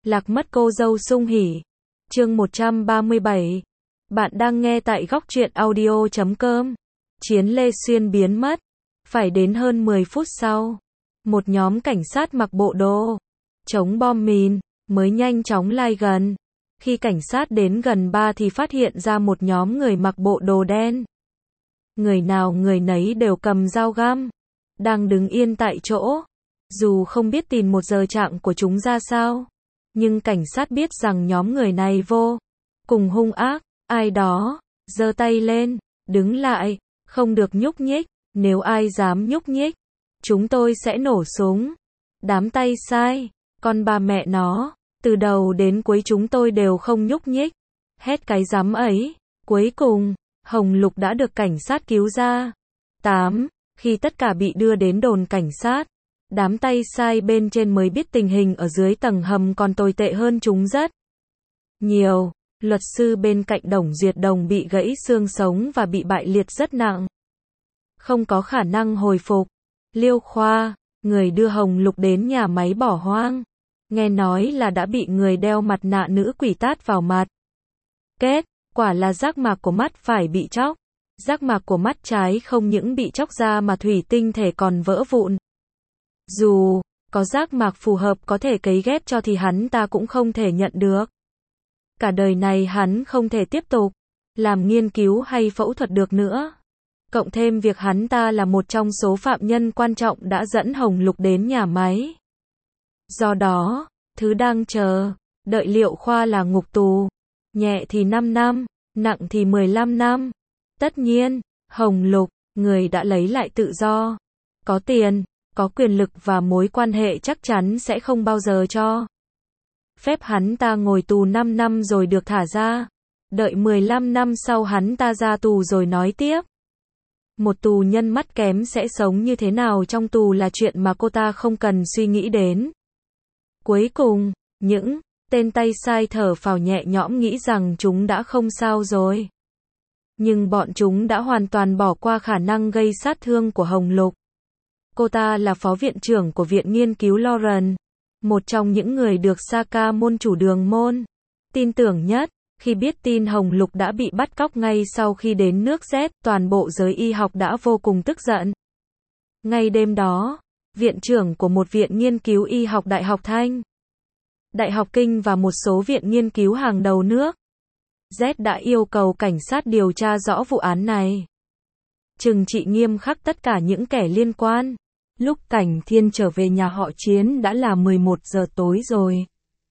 Lạc mất cô dâu sung hỉ. Chương 137. Bạn đang nghe tại góc truyện audio.com. Chiến Lê Xuyên biến mất. Phải đến hơn 10 phút sau, một nhóm cảnh sát mặc bộ đồ chống bom mìn mới nhanh chóng lai gần. Khi cảnh sát đến gần thì phát hiện ra một nhóm người mặc bộ đồ đen. Người nào người nấy đều cầm dao găm, đang đứng yên tại chỗ. Dù không biết tin 1 giờ trạng của chúng ra sao, nhưng cảnh sát biết rằng nhóm người này vô cùng hung ác. Ai đó giơ tay lên, đứng lại, không được nhúc nhích, nếu ai dám nhúc nhích, chúng tôi sẽ nổ súng. Đám tay sai, con bà mẹ nó, từ đầu đến cuối chúng tôi đều không nhúc nhích. Hét cái rắm ấy. Cuối cùng, Hồng Lục đã được cảnh sát cứu ra. 8. Khi tất cả bị đưa đến đồn cảnh sát, đám tay sai bên trên mới biết tình hình ở dưới tầng hầm còn tồi tệ hơn chúng rất nhiều. Luật sư bên cạnh Đồng Duyệt Đồng bị gãy xương sống và bị bại liệt rất nặng, không có khả năng hồi phục. Liêu Khoa, người đưa Hồng Lục đến nhà máy bỏ hoang, nghe nói là đã bị người đeo mặt nạ nữ quỷ tát vào mặt. Kết quả là giác mạc của mắt phải bị chóc. Giác mạc của mắt trái không những bị chóc ra mà thủy tinh thể còn vỡ vụn. Dù có giác mạc phù hợp có thể cấy ghép cho thì hắn ta cũng không thể nhận được. Cả đời này hắn không thể tiếp tục làm nghiên cứu hay phẫu thuật được nữa. Cộng thêm việc hắn ta là một trong số phạm nhân quan trọng đã dẫn Hồng Lục đến nhà máy. Do đó, thứ đang chờ đợi Liêu Khoa là ngục tù. Nhẹ thì 5 năm, nặng thì 15 năm. Tất nhiên, Hồng Lục, người đã lấy lại tự do, có tiền, có quyền lực và mối quan hệ chắc chắn sẽ không bao giờ cho phép hắn ta ngồi tù 5 năm rồi được thả ra. Đợi 15 năm sau hắn ta ra tù rồi nói tiếp. Một tù nhân mắt kém sẽ sống như thế nào trong tù là chuyện mà cô ta không cần suy nghĩ đến. Cuối cùng, những tên tay sai thở phào nhẹ nhõm nghĩ rằng chúng đã không sao rồi. Nhưng bọn chúng đã hoàn toàn bỏ qua khả năng gây sát thương của Hồng Lục. Cô ta là phó viện trưởng của Viện Nghiên cứu Lauren, một trong những người được Saka môn chủ Đường môn tin tưởng nhất. Khi biết tin Hồng Lục đã bị bắt cóc ngay sau khi đến nước Z, toàn bộ giới y học đã vô cùng tức giận. Ngay đêm đó, viện trưởng của một viện nghiên cứu y học Đại học Thanh, Đại học Kinh và một số viện nghiên cứu hàng đầu nước Z đã yêu cầu cảnh sát điều tra rõ vụ án này, trừng trị nghiêm khắc tất cả những kẻ liên quan. Lúc Cảnh Thiên trở về nhà họ Chiến đã là 11 giờ tối rồi.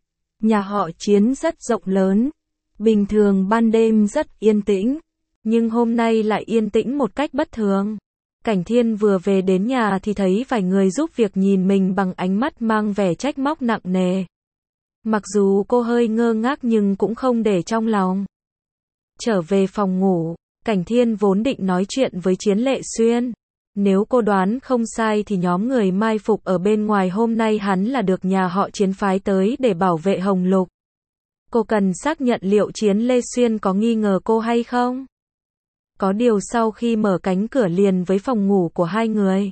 Nhà họ Chiến rất rộng lớn, bình thường ban đêm rất yên tĩnh, nhưng hôm nay lại yên tĩnh một cách bất thường. Cảnh Thiên vừa về đến nhà thì thấy vài người giúp việc nhìn mình bằng ánh mắt mang vẻ trách móc nặng nề. Mặc dù cô hơi ngơ ngác nhưng cũng không để trong lòng. Trở về phòng ngủ, Cảnh Thiên vốn định nói chuyện với Chiến Lệ Xuyên. Nếu cô đoán không sai thì nhóm người mai phục ở bên ngoài hôm nay hắn là được nhà họ Chiến phái tới để bảo vệ Hồng Lục. Cô cần xác nhận liệu Chiến Lê Xuyên có nghi ngờ cô hay không. Có điều sau khi mở cánh cửa liền với phòng ngủ của hai người,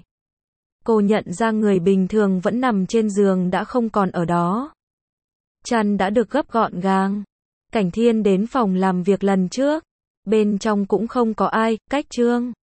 cô nhận ra người bình thường vẫn nằm trên giường đã không còn ở đó. Chăn đã được gấp gọn gàng. Cảnh Thiên đến phòng làm việc lần trước. Bên trong cũng không có ai. Cách Trương